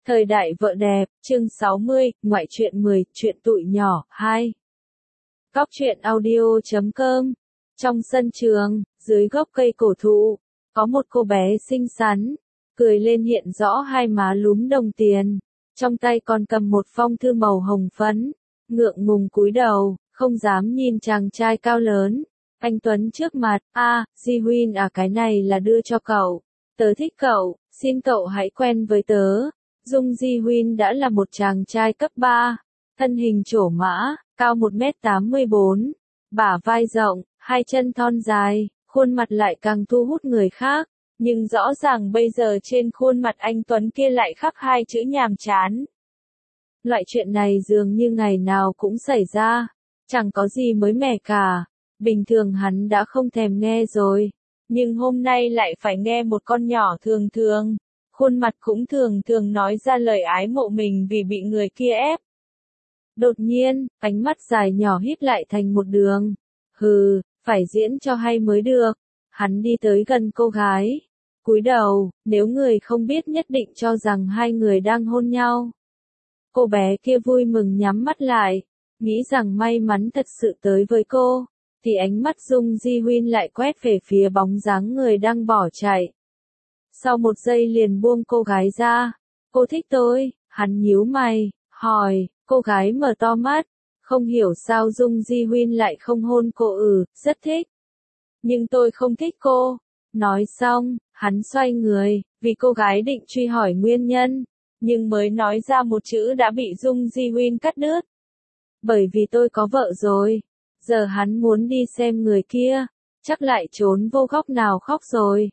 Thời đại vợ đẹp, chương 60, ngoại truyện 10, truyện tụi nhỏ, 2. Góc truyện audio.com. Trong sân trường, dưới gốc cây cổ thụ, có một cô bé xinh xắn, cười lên hiện rõ hai má lúm đồng tiền, trong tay còn cầm một phong thư màu hồng phấn, ngượng ngùng cúi đầu, không dám nhìn chàng trai cao lớn, anh Tuấn trước mặt. Ji Huynh cái này là đưa cho cậu, tớ thích cậu, xin cậu hãy quen với tớ. Dung Ji Huynh đã là một chàng trai cấp 3, thân hình trổ mã, cao 1m84, bả vai rộng, hai chân thon dài, khuôn mặt lại càng thu hút người khác, nhưng rõ ràng bây giờ trên khuôn mặt anh Tuấn kia lại khắc hai chữ nhàm chán. Loại chuyện này dường như ngày nào cũng xảy ra, chẳng có gì mới mẻ cả, bình thường hắn đã không thèm nghe rồi, nhưng hôm nay lại phải nghe một con nhỏ thường thường. Khuôn mặt cũng thường thường nói ra lời ái mộ mình vì bị người kia ép. Đột nhiên, ánh mắt dài nhỏ híp lại thành một đường. Phải diễn cho hay mới được. Hắn đi tới gần cô gái. Cúi đầu, nếu người không biết nhất định cho rằng hai người đang hôn nhau. Cô bé kia vui mừng nhắm mắt lại, nghĩ rằng may mắn thật sự tới với cô, thì ánh mắt Dung Ji Huynh lại quét về phía bóng dáng người đang bỏ chạy. Sau một giây liền buông cô gái ra. Cô thích tôi, hắn nhíu mày, hỏi, cô gái mở to mắt, không hiểu sao Dung Ji Huynh lại không hôn cô. Rất thích. Nhưng tôi không thích cô. Nói xong, hắn xoay người, vì cô gái định truy hỏi nguyên nhân, nhưng mới nói ra một chữ đã bị Dung Ji Huynh cắt đứt. Bởi vì tôi có vợ rồi. Giờ hắn muốn đi xem người kia, chắc lại trốn vô góc nào khóc rồi.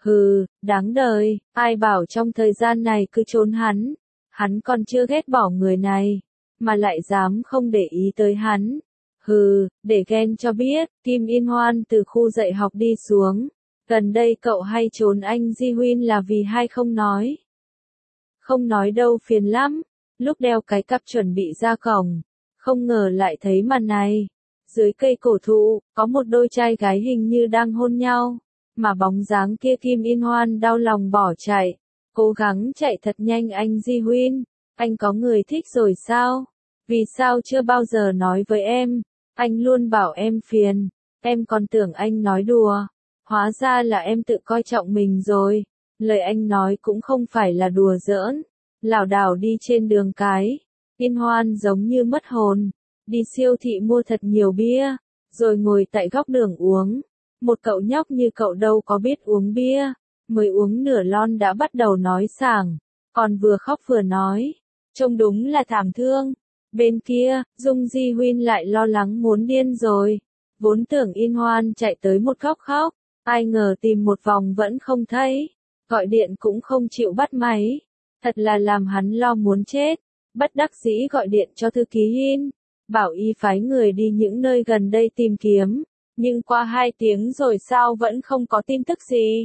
Đáng đời, ai bảo trong thời gian này cứ trốn hắn còn chưa ghét bỏ người này, mà lại dám không để ý tới hắn. Để ghen cho biết, Kim Yên Hoan từ khu dạy học đi xuống, gần đây cậu hay trốn anh Ji Huynh là vì hay không nói? Không nói đâu phiền lắm, lúc đeo cái cặp chuẩn bị ra cổng, không ngờ lại thấy màn này. Dưới cây cổ thụ, có một đôi trai gái hình như đang hôn nhau. Mà bóng dáng kia Kim Yên Hoan đau lòng bỏ chạy, cố gắng chạy thật nhanh. Anh Ji Huynh, anh có người thích rồi sao? Vì sao chưa bao giờ nói với em? Anh luôn bảo em phiền, em còn tưởng anh nói đùa, hóa ra là em tự coi trọng mình rồi. Lời anh nói cũng không phải là đùa giỡn. Lảo đảo đi trên đường cái, Yên Hoan giống như mất hồn, đi siêu thị mua thật nhiều bia, rồi ngồi tại góc đường uống. Một cậu nhóc như cậu đâu có biết uống bia, mới uống nửa lon đã bắt đầu nói sảng, còn vừa khóc vừa nói, trông đúng là thảm thương. Bên kia, Dung Ji Huynh lại lo lắng muốn điên rồi, vốn tưởng Yên Hoan chạy tới một góc khóc, ai ngờ tìm một vòng vẫn không thấy, gọi điện cũng không chịu bắt máy, thật là làm hắn lo muốn chết, bất đắc dĩ gọi điện cho thư ký Hin, bảo y phái người đi những nơi gần đây tìm kiếm. Nhưng qua 2 tiếng rồi sao vẫn không có tin tức gì.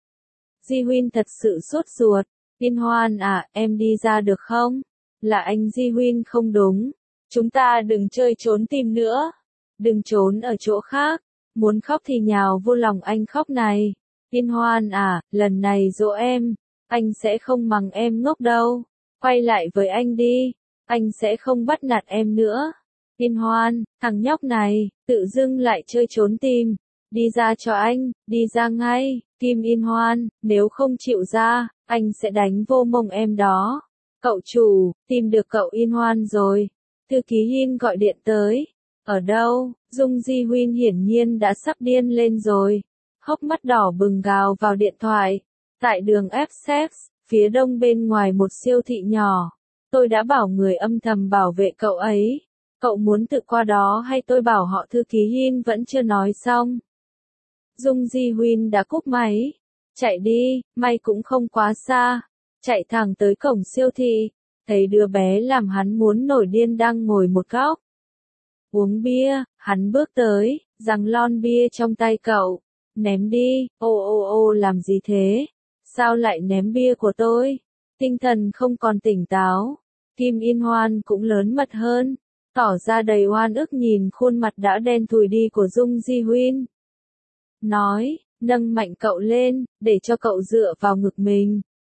Ji Huynh thật sự sốt ruột. Yên Hoan em đi ra được không? Là anh Ji Huynh không đúng. Chúng ta đừng chơi trốn tìm nữa. Đừng trốn ở chỗ khác. Muốn khóc thì nhào vô lòng anh khóc này. Yên Hoan lần này dỗ em. Anh sẽ không mắng em ngốc đâu. Quay lại với anh đi. Anh sẽ không bắt nạt em nữa. Yên Hoan, thằng nhóc này, tự dưng lại chơi trốn tìm. Đi ra cho anh, đi ra ngay. Kim Yên Hoan, nếu không chịu ra, anh sẽ đánh vô mông em đó. Cậu chủ, tìm được cậu Yên Hoan rồi. Thư ký Hin gọi điện tới. Ở đâu? Dung Ji Huynh hiển nhiên đã sắp điên lên rồi. Hốc mắt đỏ bừng gào vào điện thoại. Tại đường Essex, phía đông bên ngoài một siêu thị nhỏ. Tôi đã bảo người âm thầm bảo vệ cậu ấy. Cậu muốn tự qua đó hay tôi bảo họ? Thư ký Hin vẫn chưa nói xong. Dung Ji Huynh đã cúp máy. Chạy đi, may cũng không quá xa. Chạy thẳng tới cổng siêu thị. Thấy đứa bé làm hắn muốn nổi điên đang ngồi một góc. Uống bia, hắn bước tới, giằng lon bia trong tay cậu. Ném đi, ô làm gì thế? Sao lại ném bia của tôi? Tinh thần không còn tỉnh táo. Kim Yên Hoan cũng lớn mật hơn. Tỏ ra đầy oan ức nhìn khuôn mặt đã đen thùi đi của Dung Ji Huynh. Nói, nâng mạnh cậu lên, để cho cậu dựa vào ngực mình.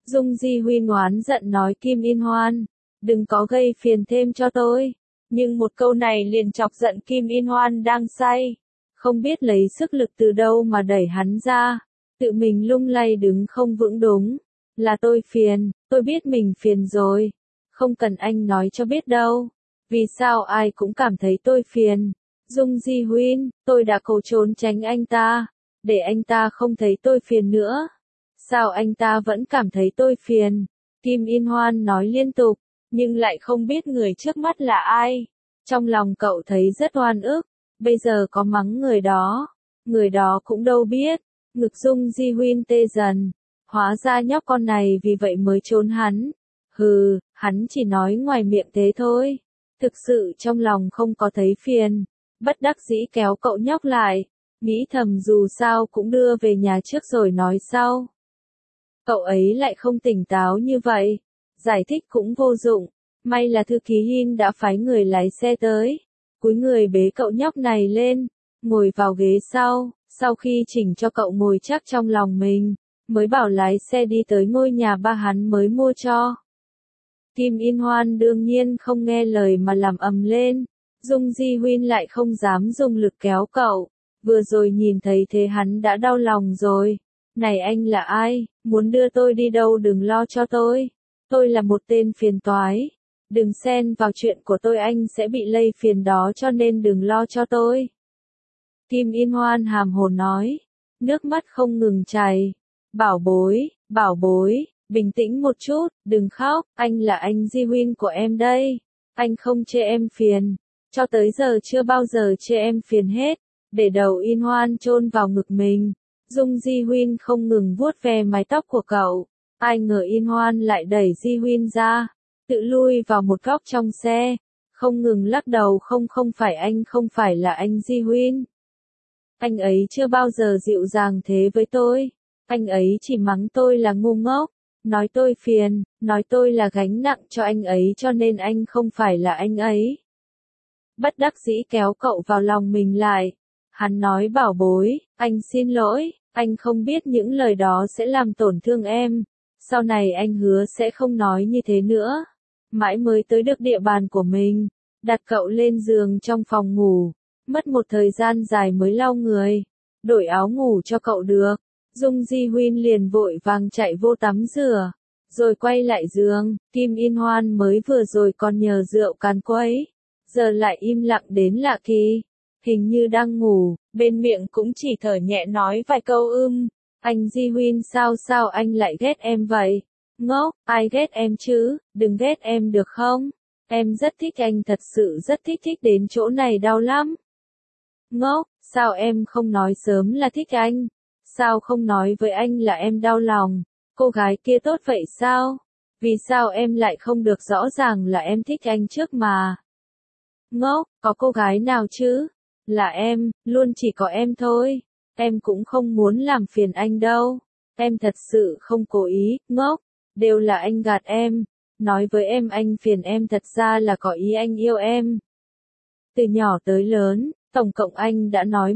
Dung Di Huyên oán giận nói Kim In Hoan, đừng có gây phiền thêm cho tôi. Nhưng một câu này liền chọc giận Kim In Hoan đang say, không biết lấy sức lực từ đâu mà đẩy hắn ra, tự mình lung lay đứng không vững. Đúng, là tôi phiền, tôi biết mình phiền rồi, không cần anh nói cho biết đâu. Vì sao ai cũng cảm thấy tôi phiền? Dung Di Huyên, tôi đã cố trốn tránh anh ta, để anh ta không thấy tôi phiền nữa. Sao anh ta vẫn cảm thấy tôi phiền? Kim In Hoan nói liên tục, nhưng lại không biết người trước mắt là ai. Trong lòng cậu thấy rất oan ức, bây giờ có mắng người đó cũng đâu biết. Ngực Dung Di Huyên tê dần, hóa ra nhóc con này vì vậy mới trốn hắn. Hừ, hắn chỉ nói ngoài miệng thế thôi, thực sự trong lòng không có thấy phiền. Bất đắc dĩ kéo cậu nhóc lại, nghĩ thầm dù sao cũng đưa về nhà trước rồi nói sau. Cậu ấy lại không tỉnh táo như vậy, giải thích cũng vô dụng, may là thư ký Hin đã phái người lái xe tới, cúi người bế cậu nhóc này lên, ngồi vào ghế sau khi chỉnh cho cậu ngồi chắc trong lòng mình, mới bảo lái xe đi tới ngôi nhà ba hắn mới mua cho. Kim In Hoan đương nhiên không nghe lời mà làm ầm lên, Dung Di Huyên lại không dám dùng lực kéo cậu, vừa rồi nhìn thấy thế hắn đã đau lòng rồi. Này anh là ai, muốn đưa tôi đi đâu đừng lo cho tôi là một tên phiền toái, đừng xen vào chuyện của tôi, anh sẽ bị lây phiền đó cho nên đừng lo cho tôi. Kim In Hoan hàm hồ nói, nước mắt không ngừng chảy, bảo bối, bình tĩnh một chút, đừng khóc, anh là anh Di Huyên của em đây, anh không chê em phiền, cho tới giờ chưa bao giờ chê em phiền hết, để đầu In Hoan chôn vào ngực mình. Dung Di Huyên không ngừng vuốt ve mái tóc của cậu, ai ngờ In Hoan lại đẩy Di Huyên ra, tự lui vào một góc trong xe, không ngừng lắc đầu, không phải anh, không phải là anh Di Huyên. Anh ấy chưa bao giờ dịu dàng thế với tôi, anh ấy chỉ mắng tôi là ngu ngốc, nói tôi phiền, nói tôi là gánh nặng cho anh ấy cho nên anh không phải là anh ấy. Bất đắc dĩ kéo cậu vào lòng mình lại. Hắn nói bảo bối, anh xin lỗi, anh không biết những lời đó sẽ làm tổn thương em, sau này anh hứa sẽ không nói như thế nữa. Mãi mới tới được địa bàn của mình, đặt cậu lên giường trong phòng ngủ, mất một thời gian dài mới lau người, đổi áo ngủ cho cậu được. Dung Di Huyên liền vội vàng chạy vô tắm rửa, rồi quay lại giường, Kim In Hoan mới vừa rồi còn nhờ rượu càn quấy, giờ lại im lặng đến lạ kỳ. Hình như đang ngủ, bên miệng cũng chỉ thở nhẹ nói vài câu anh Di Huyên sao anh lại ghét em vậy? Ngốc, ai ghét em chứ, đừng ghét em được không? Em rất thích anh, thật sự rất thích đến chỗ này đau lắm. Ngốc, sao em không nói sớm là thích anh? Sao không nói với anh là em đau lòng? Cô gái kia tốt vậy sao? Vì sao em lại không được rõ ràng là em thích anh trước mà? Ngốc, có cô gái nào chứ? Là em, luôn chỉ có em thôi. Em cũng không muốn làm phiền anh đâu. Em thật sự không cố ý, ngốc. Đều là anh gạt em. Nói với em anh phiền em thật ra là có ý anh yêu em. Từ nhỏ tới lớn, tổng cộng anh đã nói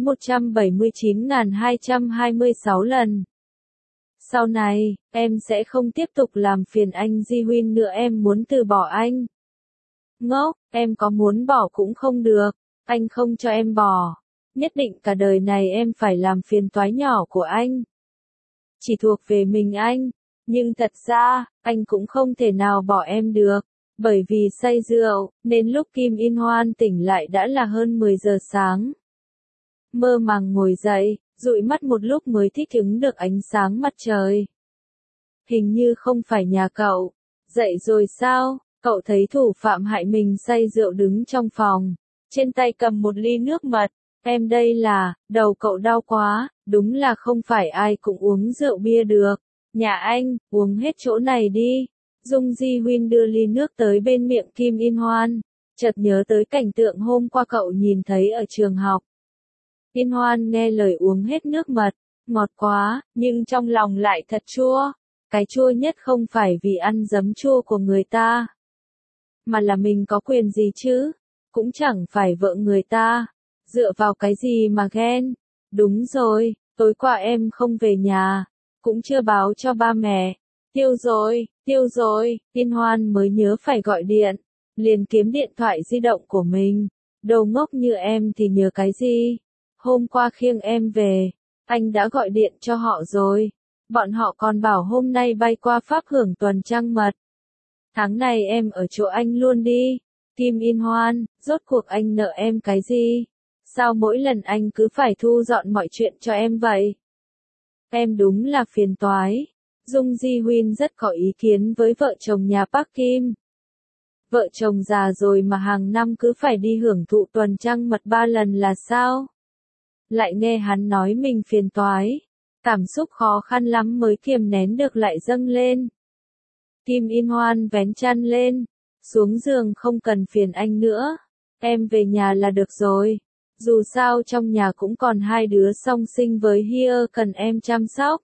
179.226 lần. Sau này, em sẽ không tiếp tục làm phiền anh Di Huyên nữa, em muốn từ bỏ anh. Ngốc, em có muốn bỏ cũng không được. Anh không cho em bỏ. Nhất định cả đời này em phải làm phiền toái nhỏ của anh. Chỉ thuộc về mình anh. Nhưng thật ra, anh cũng không thể nào bỏ em được. Bởi vì say rượu, nên lúc Kim In Hoan tỉnh lại đã là hơn 10 giờ sáng. Mơ màng ngồi dậy, dụi mắt một lúc mới thích ứng được ánh sáng mặt trời. Hình như không phải nhà cậu. Dậy rồi sao? Cậu thấy thủ phạm hại mình say rượu đứng trong phòng. Trên tay cầm một ly nước mật. Em đây là, đầu cậu đau quá, đúng là không phải ai cũng uống rượu bia được. Nhà anh, uống hết chỗ này đi. Dung Di Huyên đưa ly nước tới bên miệng Kim In Hoan, chợt nhớ tới cảnh tượng hôm qua cậu nhìn thấy ở trường học. In Hoan nghe lời uống hết nước mật, ngọt quá, nhưng trong lòng lại thật chua. Cái chua nhất không phải vì ăn giấm chua của người ta, mà là mình có quyền gì chứ? Cũng chẳng phải vợ người ta, dựa vào cái gì mà ghen? Đúng rồi, tối qua em không về nhà, cũng chưa báo cho ba mẹ, tiêu rồi, Liên Hoan mới nhớ phải gọi điện, liền kiếm điện thoại di động của mình. Đồ ngốc như em thì nhớ cái gì? Hôm qua khiêng em về, anh đã gọi điện cho họ rồi. Bọn họ còn bảo hôm nay bay qua Pháp hưởng tuần trăng mật. Tháng này em ở chỗ anh luôn đi. Kim In Hoan, rốt cuộc anh nợ em cái gì? Sao mỗi lần anh cứ phải thu dọn mọi chuyện cho em vậy? Em đúng là phiền toái. Dung Ji Huyên rất có ý kiến với vợ chồng nhà Park Kim. Vợ chồng già rồi mà hàng năm cứ phải đi hưởng thụ tuần trăng mật 3 lần là sao? Lại nghe hắn nói mình phiền toái. Cảm xúc khó khăn lắm mới kiềm nén được lại dâng lên. Kim In Hoan vén chăn lên. Xuống giường, không cần phiền anh nữa. Em về nhà là được rồi. Dù sao trong nhà cũng còn 2 đứa song sinh với Hia cần em chăm sóc.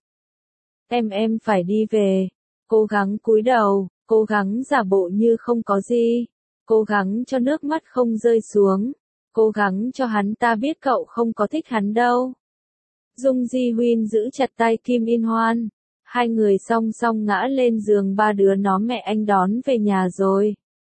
Em phải đi về. Cố gắng cúi đầu, cố gắng giả bộ như không có gì. Cố gắng cho nước mắt không rơi xuống. Cố gắng cho hắn ta biết cậu không có thích hắn đâu. Dung Ji Huyên giữ chặt tay Kim In Hoan. Hai người song song ngã lên giường, 3 đứa nó mẹ anh đón về nhà rồi.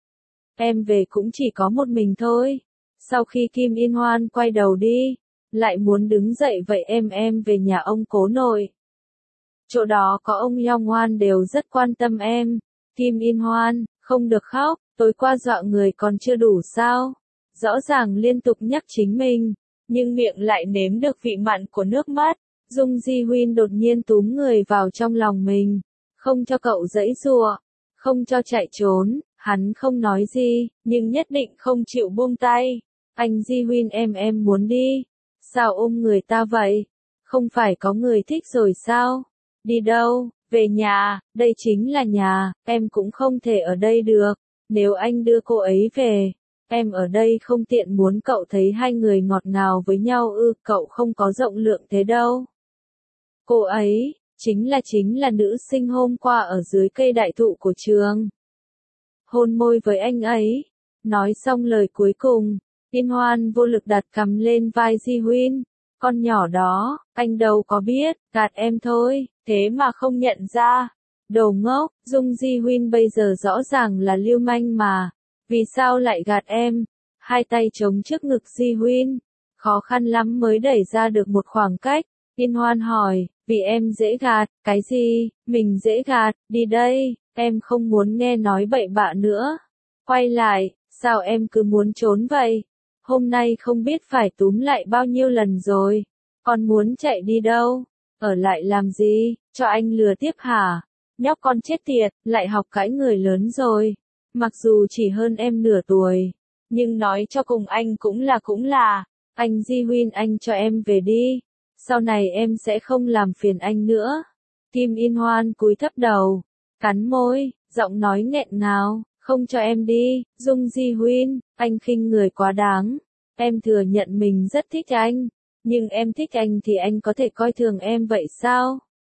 Em về cũng chỉ có một mình thôi. Sau khi Kim In Hoan quay đầu đi, lại muốn đứng dậy vậy em về nhà ông cố nội. Chỗ đó có ông Yong Hoan đều rất quan tâm em. Kim In Hoan, không được khóc, tối qua dọa người còn chưa đủ sao? Rõ ràng liên tục nhắc chính mình, nhưng miệng lại nếm được vị mặn của nước mắt. Dung Ji Huyên đột nhiên túm người vào trong lòng mình, không cho cậu giãy giụa, không cho chạy trốn. Hắn không nói gì, nhưng nhất định không chịu buông tay. Anh Ji Huyên, em muốn đi. Sao ôm người ta vậy? Không phải có người thích rồi sao? Đi đâu? Về nhà, đây chính là nhà, em cũng không thể ở đây được. Nếu anh đưa cô ấy về, em ở đây không tiện, muốn cậu thấy hai người ngọt ngào với nhau cậu không có rộng lượng thế đâu. Cô ấy, chính là nữ sinh hôm qua ở dưới cây đại thụ của trường. Hôn môi với anh ấy. Nói xong lời cuối cùng, In Hoan vô lực đặt cằm lên vai Ji Huyên. Con nhỏ đó, anh đâu có biết, gạt em thôi, thế mà không nhận ra. Đồ ngốc, Dung Ji Huyên bây giờ rõ ràng là lưu manh mà. Vì sao lại gạt em? Hai tay chống trước ngực Ji Huyên. Khó khăn lắm mới đẩy ra được một khoảng cách. In Hoan hỏi, vì em dễ gạt, cái gì, mình dễ gạt, đi đây, em không muốn nghe nói bậy bạ nữa. Quay lại, sao em cứ muốn trốn vậy? Hôm nay không biết phải túm lại bao nhiêu lần rồi. Con muốn chạy đi đâu? Ở lại làm gì? Cho anh lừa tiếp hả? Nhóc con chết tiệt, lại học cãi người lớn rồi. Mặc dù chỉ hơn em nửa tuổi, nhưng nói cho cùng anh cũng là. Anh Ji Huyên, anh cho em về đi. Sau này em sẽ không làm phiền anh nữa. Kim In Hoan cúi thấp đầu, cắn môi, giọng nói nghẹn ngào, không cho em đi. Dung Ji Huyên, anh khinh người quá đáng. Em thừa nhận mình rất thích anh, nhưng em thích anh thì anh có thể coi thường em vậy sao?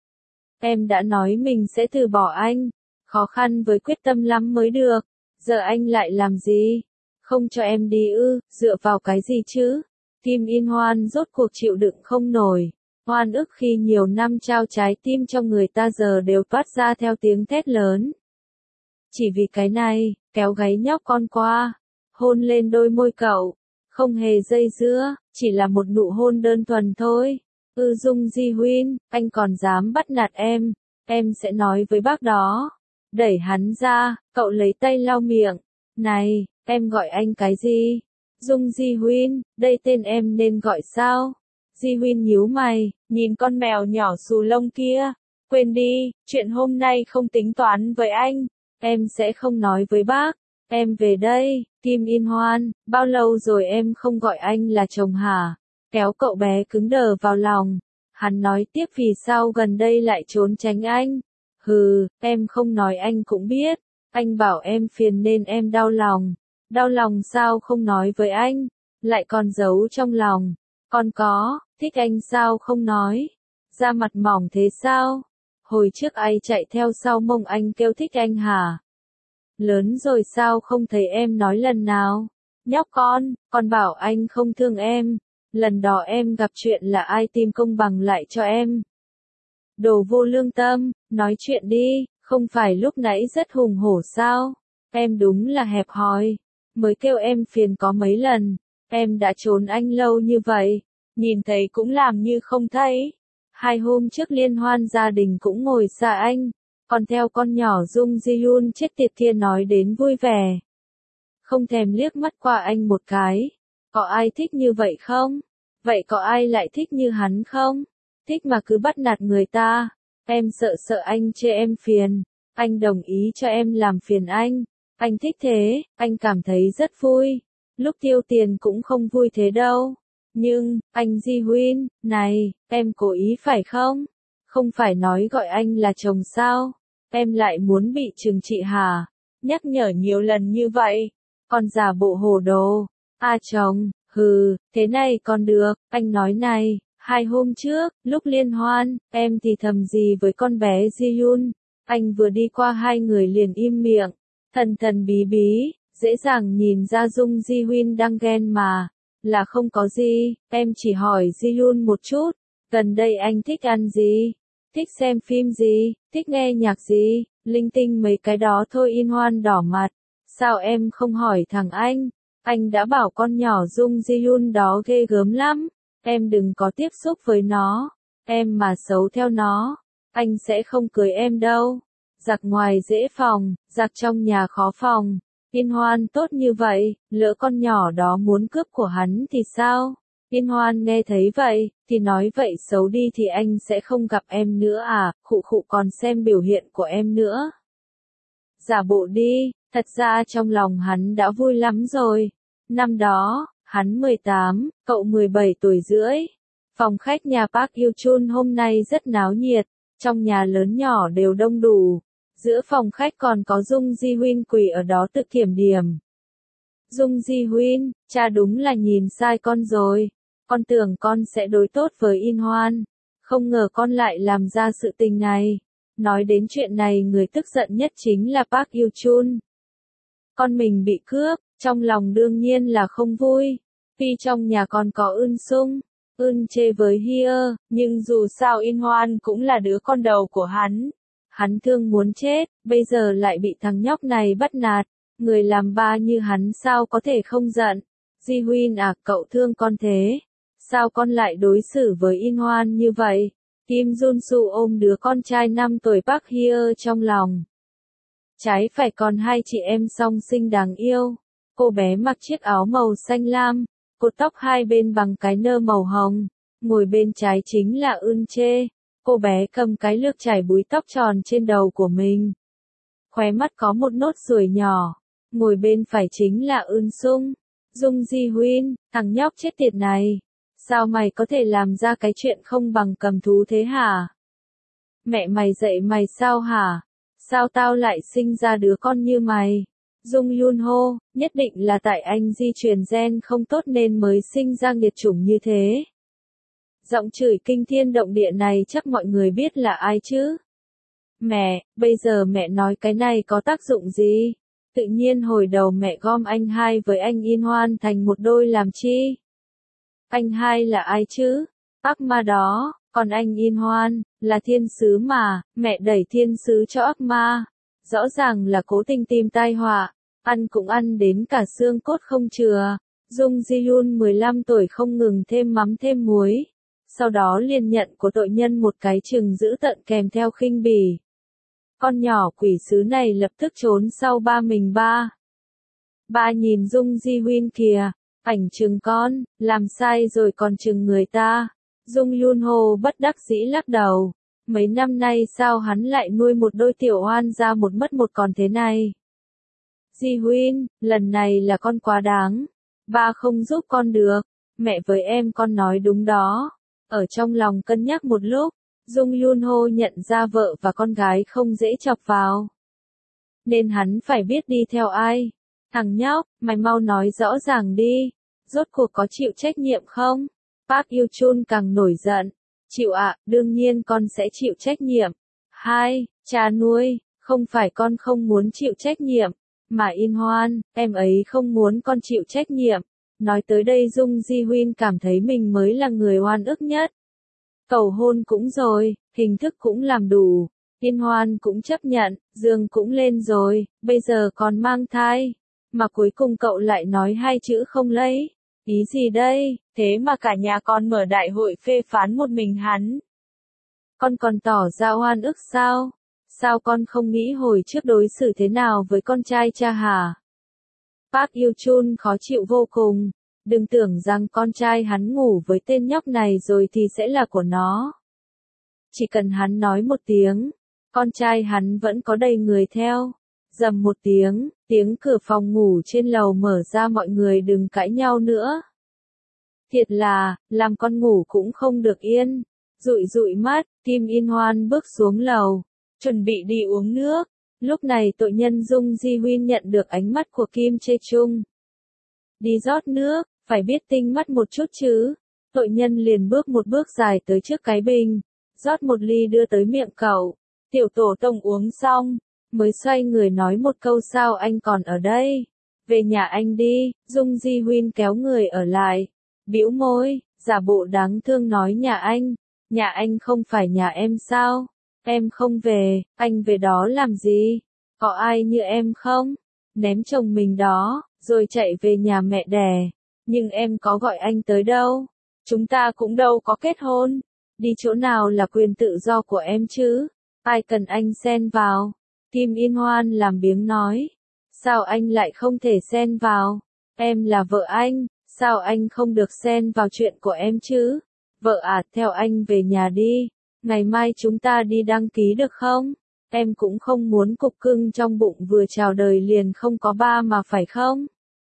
Em đã nói mình sẽ từ bỏ anh, khó khăn với quyết tâm lắm mới được. Giờ anh lại làm gì? Không cho em đi dựa vào cái gì chứ? Kim In Hoan rốt cuộc chịu đựng không nổi. Oan ức khi nhiều năm trao trái tim cho người ta giờ đều toát ra theo tiếng thét lớn. Chỉ vì cái này, kéo gáy nhóc con qua, hôn lên đôi môi cậu, không hề dây dưa, chỉ là một nụ hôn đơn thuần thôi. Dung Ji Huyên, anh còn dám bắt nạt em sẽ nói với bác đó. Đẩy hắn ra, cậu lấy tay lau miệng. Này, em gọi anh cái gì? Dung Ji Huyên, đây tên em nên gọi sao? Ji Huyên nhíu mày, nhìn con mèo nhỏ xù lông kia. Quên đi, chuyện hôm nay không tính toán với anh. Em sẽ không nói với bác. Em về đây. Kim In Hoan, bao lâu rồi em không gọi anh là chồng hả? Kéo cậu bé cứng đờ vào lòng. Hắn nói tiếp, vì sao gần đây lại trốn tránh anh? Hừ, em không nói anh cũng biết. Anh bảo em phiền nên em đau lòng. Đau lòng sao không nói với anh? Lại còn giấu trong lòng. Còn có, thích anh sao không nói? Da mặt mỏng thế sao? Hồi trước ai chạy theo sau mông anh kêu thích anh hả? Lớn rồi sao không thấy em nói lần nào? Nhóc con bảo anh không thương em. Lần đó em gặp chuyện là ai tìm công bằng lại cho em? Đồ vô lương tâm, nói chuyện đi, Không phải lúc nãy rất hùng hổ sao? Em đúng là hẹp hòi. Mới kêu em phiền có mấy lần. Em đã trốn anh lâu như vậy. Nhìn thấy cũng làm như không thấy. 2 hôm trước liên hoan gia đình cũng ngồi xa anh. Còn theo con nhỏ Dung Ji-yoon chết tiệt kia nói đến vui vẻ. Không thèm liếc mắt qua anh một cái. Có ai thích như vậy không? Vậy có ai lại thích như hắn không? Thích mà cứ bắt nạt người ta. Em sợ anh chê em phiền. Anh đồng ý cho em làm phiền anh. Anh thích thế, anh cảm thấy rất vui. Lúc tiêu tiền cũng không vui thế đâu. Nhưng, anh Ji Huyên, này, em cố ý phải không? Không phải nói gọi anh là chồng sao? Em lại muốn bị trừng trị hả? Nhắc nhở nhiều lần như vậy. Con giả bộ hồ đồ. À chồng, hừ, thế này còn được, anh nói này. 2 hôm trước, lúc liên hoan, em thì thầm gì với con bé Ji-yoon. Anh vừa đi qua 2 người liền im miệng. Thần thần bí bí, dễ dàng nhìn ra Dung Ji Huyên đang ghen mà. Là không có gì, em chỉ hỏi Ji-yoon một chút. Gần đây anh thích ăn gì? Thích xem phim gì? Thích nghe nhạc gì? Linh tinh mấy cái đó thôi. In Hoan đỏ mặt. Sao em không hỏi thằng anh? Anh đã bảo con nhỏ Dung Ji-yoon đó ghê gớm lắm. Em đừng có tiếp xúc với nó. Em mà xấu theo nó, anh sẽ không cưới em đâu. Giặc ngoài dễ phòng, giặc trong nhà khó phòng. In Hoan tốt như vậy, lỡ con nhỏ đó muốn cướp của hắn thì sao? In Hoan nghe thấy vậy, thì nói vậy xấu đi thì anh sẽ không gặp em nữa à, khụ khụ còn xem biểu hiện của em nữa. Giả bộ đi, thật ra trong lòng hắn đã vui lắm rồi. Năm đó, hắn 18, cậu 17 tuổi rưỡi. Phòng khách nhà Park Hyo-chun hôm nay rất náo nhiệt, trong nhà lớn nhỏ đều đông đủ. Giữa phòng khách còn có Dung Ji Huyên quỳ ở đó tự kiểm điểm. Dung Ji Huyên, cha đúng là nhìn sai con rồi. Con tưởng con sẽ đối tốt với In Hoan. Không ngờ con lại làm ra sự tình này. Nói đến chuyện này người tức giận nhất chính là Park Hyo-chun. Con mình bị cướp, trong lòng đương nhiên là không vui. Tuy trong nhà còn có Eun Sung, Eun chê với Hye, nhưng dù sao In Hoan cũng là đứa con đầu của hắn. Hắn thương muốn chết, bây giờ lại bị thằng nhóc này bắt nạt. Người làm ba như hắn sao có thể không giận. Ji Huyên à, cậu thương con thế. Sao con lại đối xử với In Hoan như vậy? Kim Jun Soo ôm đứa con trai 5 tuổi Park Hye trong lòng. Trái phải còn 2 chị em song sinh đáng yêu. Cô bé mặc chiếc áo màu xanh lam, cột tóc hai bên bằng cái nơ màu hồng. Ngồi bên trái chính là Eun Chê. Cô bé cầm cái lược chải búi tóc tròn trên đầu của mình. Khóe mắt có một nốt ruồi nhỏ. Ngồi bên phải chính là Eun Sung. Dung Ji Huyên, thằng nhóc chết tiệt này. Sao mày có thể làm ra cái chuyện không bằng cầm thú thế hả? Mẹ mày dạy mày sao hả? Sao tao lại sinh ra đứa con như mày? Dung Yun Ho, nhất định là tại anh di truyền gen không tốt nên mới sinh ra nghiệt chủng như thế. Giọng chửi kinh thiên động địa này chắc mọi người biết là ai chứ? Mẹ, bây giờ mẹ nói cái này có tác dụng gì? Tự nhiên hồi đầu mẹ gom anh hai với anh In Hoan thành một đôi làm chi? Anh hai là ai chứ? Ác ma đó, còn anh In Hoan, là thiên sứ mà, mẹ đẩy thiên sứ cho ác ma. Rõ ràng là cố tình tìm tai họa, ăn cũng ăn đến cả xương cốt không chừa. Dung Ji-yoon 15 tuổi không ngừng thêm mắm thêm muối. Sau đó liền nhận của tội nhân một cái chừng dữ tợn kèm theo khinh bỉ. Con nhỏ quỷ sứ này lập tức trốn sau ba mình ba. Ba nhìn Dung Ji Huyên kìa, ảnh chừng con, làm sai rồi còn chừng người ta. Dung Yun Ho bất đắc dĩ lắc đầu. Mấy năm nay sao hắn lại nuôi một đôi tiểu oan ra một mất một còn thế này? Ji Huyên, lần này là con quá đáng. Ba không giúp con được. Mẹ với em con nói đúng đó. Ở trong lòng cân nhắc một lúc, Dung Yun Ho nhận ra vợ và con gái không dễ chọc vào. Nên hắn phải biết đi theo ai. Thằng nhóc, mày mau nói rõ ràng đi. Rốt cuộc có chịu trách nhiệm không? Park Hyo-chun càng nổi giận. Chịu ạ, đương nhiên con sẽ chịu trách nhiệm. 2. Cha nuôi, không phải con không muốn chịu trách nhiệm, mà In Hoan, em ấy không muốn con chịu trách nhiệm. Nói tới đây Dung Ji Huyên cảm thấy mình mới là người oan ức nhất. Cầu hôn cũng rồi, hình thức cũng làm đủ. Yên Hoan cũng chấp nhận, giường cũng lên rồi, bây giờ còn mang thai. Mà cuối cùng cậu lại nói hai chữ không lấy. Ý gì đây, thế mà cả nhà con mở đại hội phê phán một mình hắn. Con còn tỏ ra oan ức sao? Sao con không nghĩ hồi trước đối xử thế nào với con trai cha hả? Park Hyo-chun khó chịu vô cùng. Đừng tưởng rằng con trai hắn ngủ với tên nhóc này rồi thì sẽ là của nó. Chỉ cần hắn nói một tiếng, con trai hắn vẫn có đầy người theo. Rầm một tiếng, tiếng cửa phòng ngủ trên lầu mở ra, mọi người đừng cãi nhau nữa. Thiệt là, làm con ngủ cũng không được yên. Dụi dụi mắt, Kim In Hoan bước xuống lầu, chuẩn bị đi uống nước. Lúc này tội nhân Dung Ji Huyên nhận được ánh mắt của Kim Chae Chung. Đi rót nước, phải biết tinh mắt một chút chứ. Tội nhân liền bước một bước dài tới trước cái bình, rót một ly đưa tới miệng cậu. Tiểu tổ tông uống xong, mới xoay người nói một câu, sao anh còn ở đây? Về nhà anh đi. Dung Ji Huyên kéo người ở lại, bĩu môi, giả bộ đáng thương nói nhà anh không phải nhà em sao? Em không về, anh về đó làm gì? Có ai như em không? Ném chồng mình đó, rồi chạy về nhà mẹ đẻ. Nhưng em có gọi anh tới đâu? Chúng ta cũng đâu có kết hôn. Đi chỗ nào là quyền tự do của em chứ? Ai cần anh xen vào? Kim In Hoan làm biếng nói. Sao anh lại không thể xen vào? Em là vợ anh, sao anh không được xen vào chuyện của em chứ? Vợ à, theo anh về nhà đi. Ngày mai chúng ta đi đăng ký được không? Em cũng không muốn cục cưng trong bụng vừa chào đời liền không có ba mà phải không?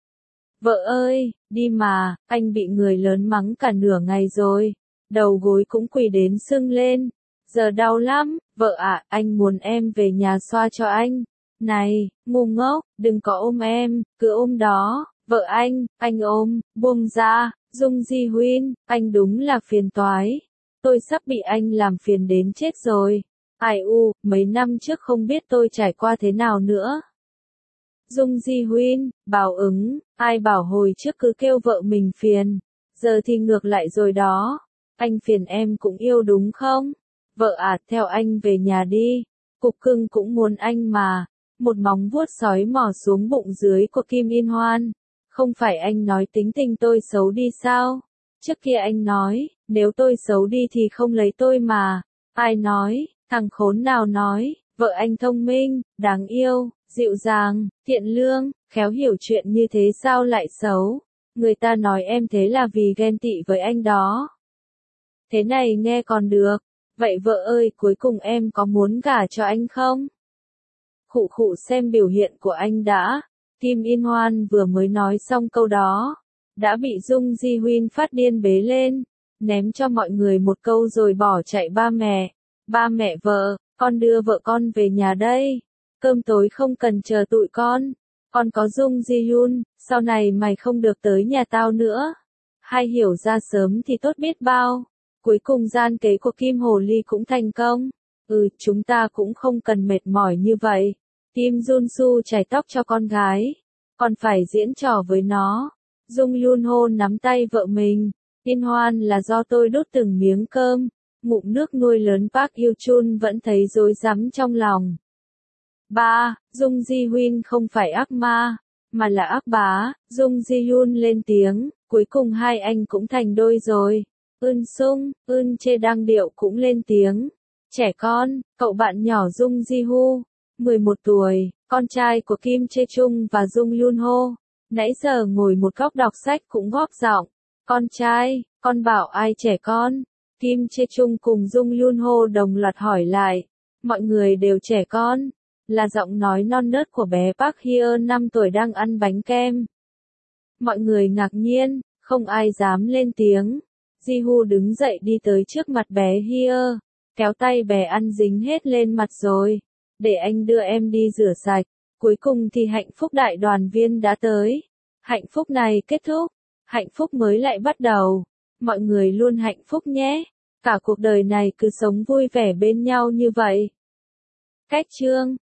Vợ ơi, đi mà, anh bị người lớn mắng cả nửa ngày rồi. Đầu gối cũng quỳ đến sưng lên. Giờ đau lắm, vợ ạ, anh muốn em về nhà xoa cho anh. Này, ngu ngốc, đừng có ôm em, cứ ôm đó. Vợ anh ôm, buông ra. Dung Ji Huyên, anh đúng là phiền toái. Tôi sắp bị anh làm phiền đến chết rồi. Ai u, mấy năm trước không biết tôi trải qua thế nào nữa. Dung Ji Huyên, bảo ứng, ai bảo hồi trước cứ kêu vợ mình phiền. Giờ thì ngược lại rồi đó. Anh phiền em cũng yêu đúng không? Vợ à, theo anh về nhà đi. Cục cưng cũng muốn anh mà. Một móng vuốt sói mò xuống bụng dưới của Kim In Hoan. Không phải anh nói tính tình tôi xấu đi sao? Trước kia anh nói, nếu tôi xấu đi thì không lấy tôi mà. Ai nói, thằng khốn nào nói, vợ anh thông minh, đáng yêu, dịu dàng, thiện lương, khéo hiểu chuyện như thế sao lại xấu? Người ta nói em thế là vì ghen tị với anh đó. Thế này nghe còn được. Vậy vợ ơi, cuối cùng em có muốn gả cho anh không? Khụ khụ xem biểu hiện của anh đã. Kim In Hoan vừa mới nói xong câu đó, đã bị Dung Ji Huyên phát điên bế lên, ném cho mọi người một câu rồi bỏ chạy. Ba mẹ vợ, con đưa vợ con về nhà đây. Cơm tối không cần chờ tụi con có Dung Ji Hyun, sau này mày không được tới nhà tao nữa. Hay hiểu ra sớm thì tốt biết bao. Cuối cùng gian kế của Kim Hồ Ly cũng thành công. Chúng ta cũng không cần mệt mỏi như vậy. Kim Jun Su chải tóc cho con gái, còn phải diễn trò với nó. Dung Yun Ho nắm tay vợ mình. In Hoan là do tôi đút từng miếng cơm. Ngụm nước nuôi lớn Park Hyo-chun vẫn thấy rối rắm trong lòng. Ba, Dung Ji Huyên không phải ác ma, mà là ác bá. Dung Ji Hyun lên tiếng, cuối cùng hai anh cũng thành đôi rồi. Eun Chê đang điệu cũng lên tiếng. Trẻ con, cậu bạn nhỏ Dung Ji Hu, 11 tuổi, con trai của Kim Chae Chung và Dung Yun Ho, nãy giờ ngồi một góc đọc sách cũng góp giọng. Con trai, con bảo ai trẻ con? Kim Chae Chung cùng Dung Yun Ho đồng loạt hỏi lại. Mọi người đều trẻ con. Là giọng nói non nớt của bé Park Hye 5 tuổi đang ăn bánh kem. Mọi người ngạc nhiên, không ai dám lên tiếng. Ji Hu đứng dậy đi tới trước mặt bé Hye, kéo tay bé ăn dính hết lên mặt rồi. Để anh đưa em đi rửa sạch. Cuối cùng thì hạnh phúc đại đoàn viên đã tới. Hạnh phúc này kết thúc, hạnh phúc mới lại bắt đầu. Mọi người luôn hạnh phúc nhé. Cả cuộc đời này cứ sống vui vẻ bên nhau như vậy. Cách chương